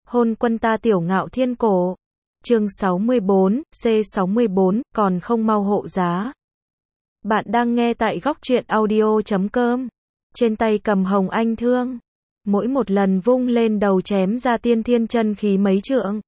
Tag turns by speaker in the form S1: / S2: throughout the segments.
S1: Hôn quân ta tiểu ngạo thiên cổ. Chương 64, C64, còn không mau hộ giá. Bạn đang nghe tại góc truyện audio.com. Trên tay cầm hồng anh thương. Mỗi một lần vung lên đầu chém ra tiên thiên chân khí mấy trượng.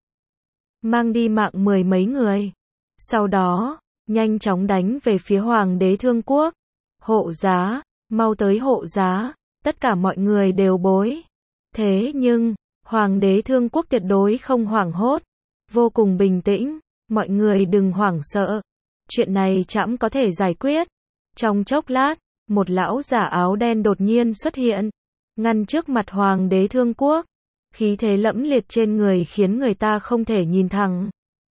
S1: Mang đi mạng mười mấy người. Sau đó, nhanh chóng đánh về phía hoàng đế Thương Quốc. Hộ giá, mau tới hộ giá. Tất cả mọi người đều bối. Thế nhưng, hoàng đế Thương Quốc tuyệt đối không hoảng hốt. Vô cùng bình tĩnh, mọi người đừng hoảng sợ. Chuyện này trẫm có thể giải quyết. Trong chốc lát, một lão giả áo đen đột nhiên xuất hiện, ngăn trước mặt hoàng đế Thương Quốc. Khí thế lẫm liệt trên người khiến người ta không thể nhìn thẳng.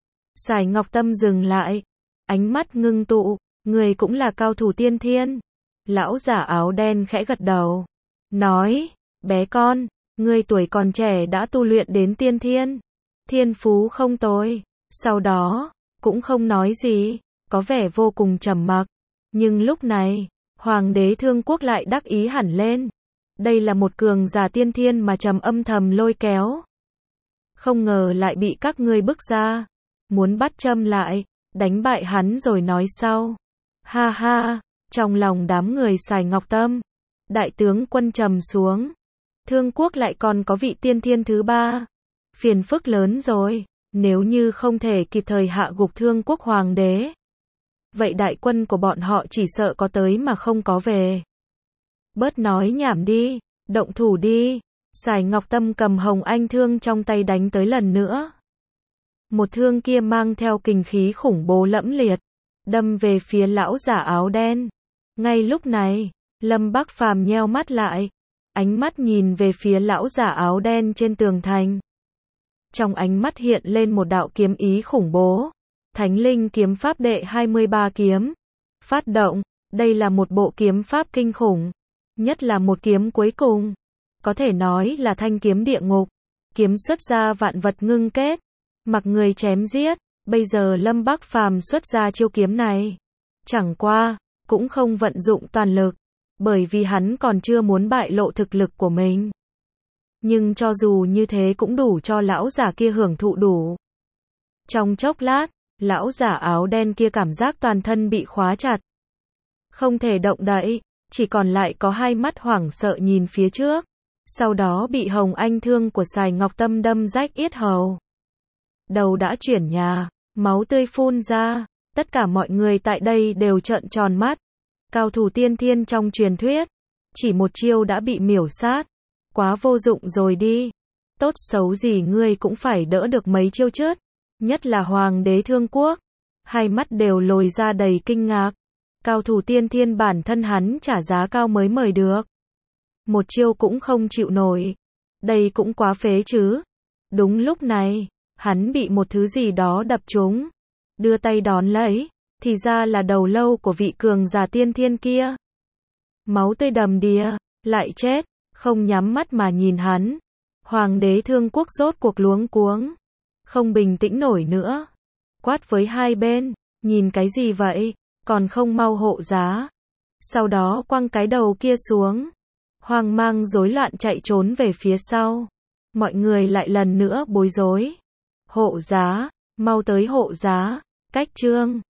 S1: Sài Ngọc Tâm dừng lại, ánh mắt ngưng tụ, người cũng là cao thủ tiên thiên. Lão giả áo đen khẽ gật đầu, nói, bé con, ngươi tuổi còn trẻ đã tu luyện đến tiên thiên. Thiên phú không tồi. Sau đó, cũng không nói gì, có vẻ vô cùng trầm mặc. Nhưng lúc này, hoàng đế Thương Quốc lại đắc ý hẳn lên. Đây là một cường giả tiên thiên mà trầm âm thầm lôi kéo. Không ngờ lại bị các ngươi bức ra. Muốn bắt châm lại, đánh bại hắn rồi nói sau. Ha ha, trong lòng đám người Sài Ngọc Tâm, đại tướng quân trầm xuống. Thương Quốc lại còn có vị tiên thiên thứ ba. Phiền phức lớn rồi, nếu như không thể kịp thời hạ gục Thương Quốc hoàng đế. Vậy đại quân của bọn họ chỉ sợ có tới mà không có về. Bớt nói nhảm đi, động thủ đi. Sài Ngọc Tâm cầm hồng anh thương trong tay đánh tới lần nữa. Một thương kia mang theo kình khí khủng bố lẫm liệt, đâm về phía lão giả áo đen. Ngay lúc này, Lâm Bắc Phàm nheo mắt lại, ánh mắt nhìn về phía lão giả áo đen trên tường thành. Trong ánh mắt hiện lên một đạo kiếm ý khủng bố. Thánh linh kiếm pháp đệ 23 kiếm. Phát động, đây là một bộ kiếm pháp kinh khủng. Nhất là một kiếm cuối cùng. Có thể nói là thanh kiếm địa ngục. Kiếm xuất ra vạn vật ngưng kết. Mặc người chém giết. Bây giờ Lâm Bắc Phàm xuất ra chiêu kiếm này. Chẳng qua, cũng không vận dụng toàn lực. Bởi vì hắn còn chưa muốn bại lộ thực lực của mình. Nhưng cho dù như thế cũng đủ cho lão giả kia hưởng thụ đủ. Trong chốc lát, lão giả áo đen kia cảm giác toàn thân bị khóa chặt. Không thể động đậy, chỉ còn lại có hai mắt hoảng sợ nhìn phía trước. Sau đó bị hồng anh thương của Sài Ngọc Tâm đâm rách yết hầu. Đầu đã chuyển nhà, máu tươi phun ra, tất cả mọi người tại đây đều trợn tròn mắt. Cao thủ tiên thiên trong truyền thuyết, chỉ một chiêu đã bị miểu sát. Quá vô dụng rồi đi. Tốt xấu gì ngươi cũng phải đỡ được mấy chiêu chứ. Nhất là hoàng đế Thương Quốc. Hai mắt đều lồi ra đầy kinh ngạc. Cao thủ tiên thiên bản thân hắn trả giá cao mới mời được. Một chiêu cũng không chịu nổi. Đây cũng quá phế chứ. Đúng lúc này, hắn bị một thứ gì đó đập trúng. Đưa tay đón lấy, thì ra là đầu lâu của vị cường giả tiên thiên kia. Máu tươi đầm đìa, lại chết. Không nhắm mắt mà nhìn hắn. Hoàng đế Thương Quốc rốt cuộc luống cuống. Không bình tĩnh nổi nữa. Quát với hai bên. Nhìn cái gì vậy? Còn không mau hộ giá. Sau đó quăng cái đầu kia xuống. Hoang mang rối loạn chạy trốn về phía sau. Mọi người lại lần nữa bối rối. Hộ giá. Mau tới hộ giá. Cách chương.